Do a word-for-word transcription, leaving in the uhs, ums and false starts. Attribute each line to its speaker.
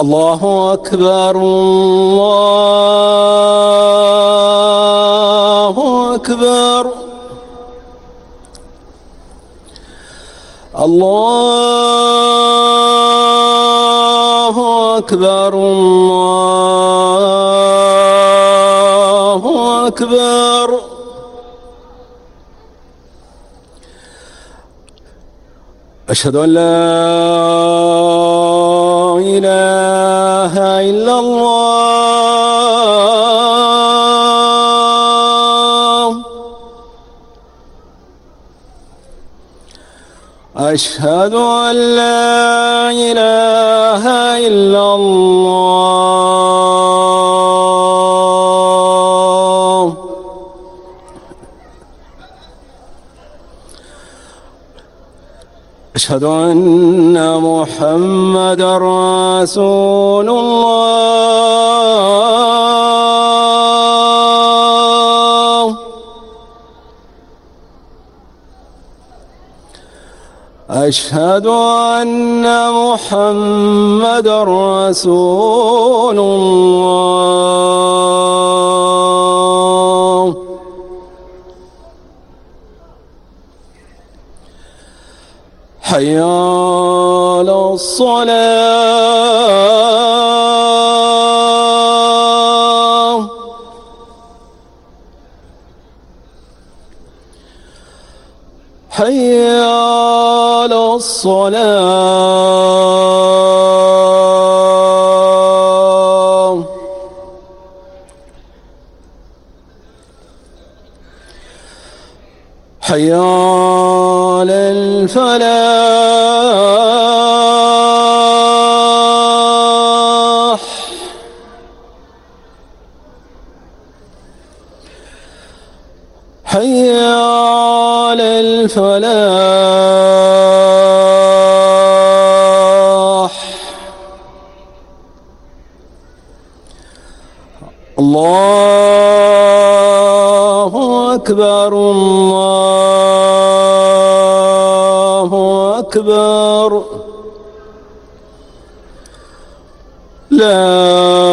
Speaker 1: الله أكبر الله أكبر الله أكبر الله أكبر. أشهد أن لا إله إلا الله. أشهد أن لا إله إلا الله. أشهد أن محمدًا رسول الله. أشهد أن محمدًا رسول الله. حي على الصلاة. حي على الصلاة. حي على الفلاح. حي على الفلاح. الله أكبر الله أكبر. لا